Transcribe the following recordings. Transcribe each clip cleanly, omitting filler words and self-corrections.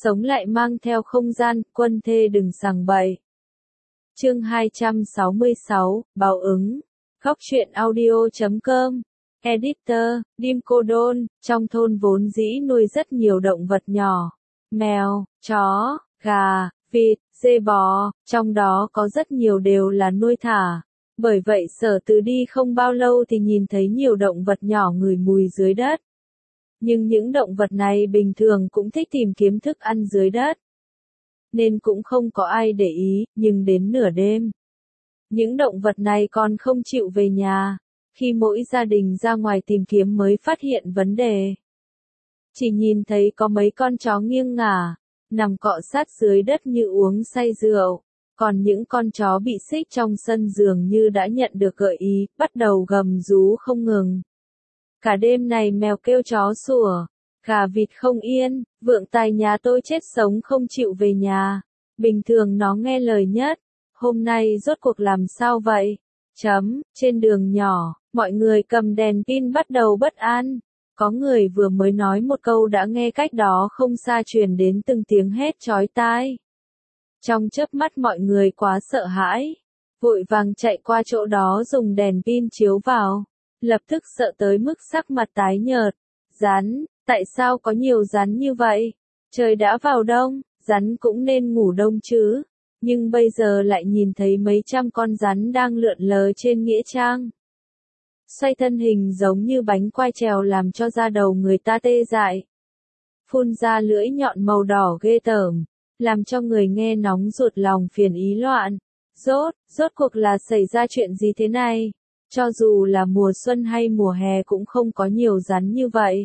sống lại mang theo không gian, quân thê đừng sằng bậy. Chương 266, báo ứng. Góc truyện audio.com. Editor, Dim Cô Đôn. Trong thôn vốn dĩ nuôi rất nhiều động vật nhỏ. Mèo, chó, gà, vịt, dê bò, trong đó có rất nhiều đều là nuôi thả. Bởi vậy Sở Từ đi không bao lâu thì nhìn thấy nhiều động vật nhỏ ngửi mùi dưới đất. Nhưng những động vật này bình thường cũng thích tìm kiếm thức ăn dưới đất, nên cũng không có ai để ý, nhưng đến nửa đêm, những động vật này còn không chịu về nhà. Khi mỗi gia đình ra ngoài tìm kiếm mới phát hiện vấn đề. Chỉ nhìn thấy có mấy con chó nghiêng ngả, nằm cọ sát dưới đất như uống say rượu. Còn những con chó bị xích trong sân dường như đã nhận được gợi ý, bắt đầu gầm rú không ngừng. Cả đêm này mèo kêu chó sủa, gà vịt không yên, vượng tài nhà tôi chết sống không chịu về nhà. Bình thường nó nghe lời nhất, hôm nay rốt cuộc làm sao vậy? Trên đường nhỏ, mọi người cầm đèn pin bắt đầu bất an. Có người vừa mới nói một câu đã nghe cách đó không xa truyền đến từng tiếng hét chói tai. Trong chớp mắt mọi người quá sợ hãi, vội vàng chạy qua chỗ đó dùng đèn pin chiếu vào, lập tức sợ tới mức sắc mặt tái nhợt. Rắn, tại sao có nhiều rắn như vậy? Trời đã vào đông, rắn cũng nên ngủ đông chứ, nhưng bây giờ lại nhìn thấy mấy trăm con rắn đang lượn lờ trên nghĩa trang. Xoay thân hình giống như bánh quai trèo làm cho da đầu người ta tê dại. Phun ra lưỡi nhọn màu đỏ ghê tởm, làm cho người nghe nóng ruột lòng phiền ý loạn. Rốt cuộc là xảy ra chuyện gì thế này? Cho dù là mùa xuân hay mùa hè cũng không có nhiều rắn như vậy.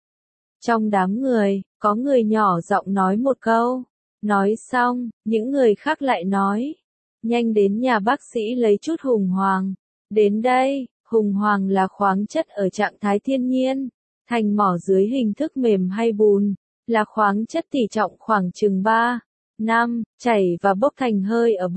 Trong đám người, có người nhỏ giọng nói một câu. Nói xong, những người khác lại nói. Nhanh đến nhà bác sĩ lấy chút hùng hoàng. Đến đây, hùng hoàng là khoáng chất ở trạng thái thiên nhiên. Thành mỏ dưới hình thức mềm hay bùn. Là khoáng chất tỷ trọng khoảng chừng 3, 5, chảy và bốc thành hơi ở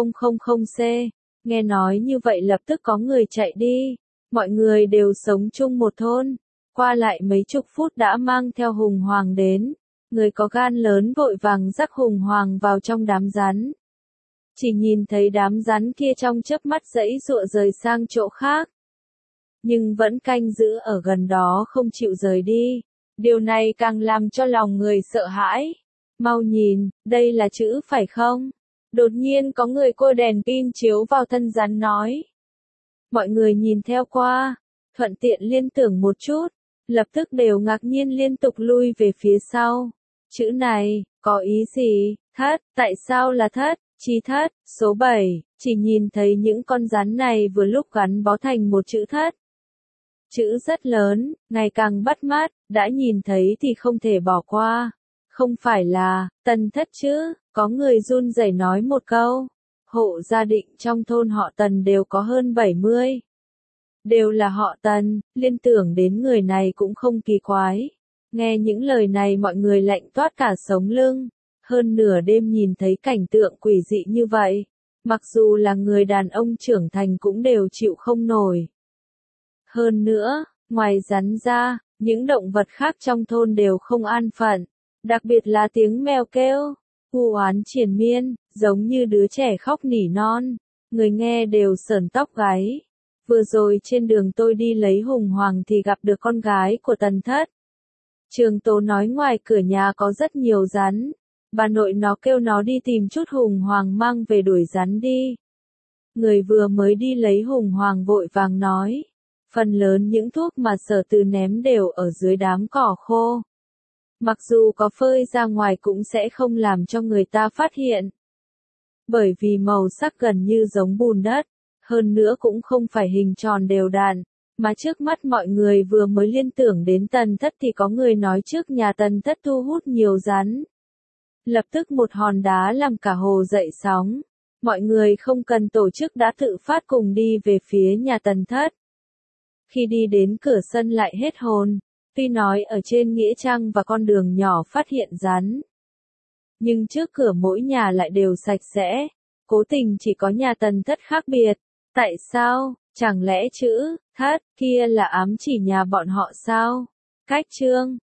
7000C. Nghe nói như vậy lập tức có người chạy đi. Mọi người đều sống chung một thôn. Qua lại mấy chục phút đã mang theo hùng hoàng đến. Người có gan lớn vội vàng rắc hùng hoàng vào trong đám rắn. Chỉ nhìn thấy đám rắn kia trong chớp mắt giãy giụa rời sang chỗ khác. Nhưng vẫn canh giữ ở gần đó không chịu rời đi. Điều này càng làm cho lòng người sợ hãi. Mau nhìn, đây là chữ phải không? Đột nhiên có người cô đèn pin chiếu vào thân rắn nói. Mọi người nhìn theo qua, thuận tiện liên tưởng một chút, lập tức đều ngạc nhiên liên tục lui về phía sau. Chữ này, có ý gì? Thất, tại sao là thất? Chi thất, số 7, chỉ nhìn thấy những con rắn này vừa lúc gắn bó thành một chữ thất. Chữ rất lớn, ngày càng bắt mắt, đã nhìn thấy thì không thể bỏ qua. Không phải là, Tần thất chứ, có người run rẩy nói một câu. Hộ gia đình trong thôn họ Tần đều có hơn 70. Đều là họ Tần, liên tưởng đến người này cũng không kỳ quái. Nghe những lời này mọi người lạnh toát cả sống lưng. Hơn nửa đêm nhìn thấy cảnh tượng quỷ dị như vậy. Mặc dù là người đàn ông trưởng thành cũng đều chịu không nổi. Hơn nữa, ngoài rắn ra, những động vật khác trong thôn đều không an phận. Đặc biệt là tiếng mèo kêu, u oán triền miên, giống như đứa trẻ khóc nỉ non. Người nghe đều sởn tóc gáy. Vừa rồi trên đường tôi đi lấy hùng hoàng thì gặp được con gái của Tần thất. Trường Tố nói ngoài cửa nhà có rất nhiều rắn. Bà nội nó kêu nó đi tìm chút hùng hoàng mang về đuổi rắn đi. Người vừa mới đi lấy hùng hoàng vội vàng nói. Phần lớn những thuốc mà Sở Từ ném đều ở dưới đám cỏ khô. Mặc dù có phơi ra ngoài cũng sẽ không làm cho người ta phát hiện. Bởi vì màu sắc gần như giống bùn đất, hơn nữa cũng không phải hình tròn đều đặn, mà trước mắt mọi người vừa mới liên tưởng đến Tần thất thì có người nói trước nhà Tần thất thu hút nhiều rắn. Lập tức một hòn đá làm cả hồ dậy sóng. Mọi người không cần tổ chức đã tự phát cùng đi về phía nhà Tần thất. Khi đi đến cửa sân lại hết hồn. Tuy nói ở trên nghĩa trang và con đường nhỏ phát hiện rắn, nhưng trước cửa mỗi nhà lại đều sạch sẽ. Cố tình chỉ có nhà Tần thất khác biệt. Tại sao? Chẳng lẽ chữ thất kia là ám chỉ nhà bọn họ sao? Cách chương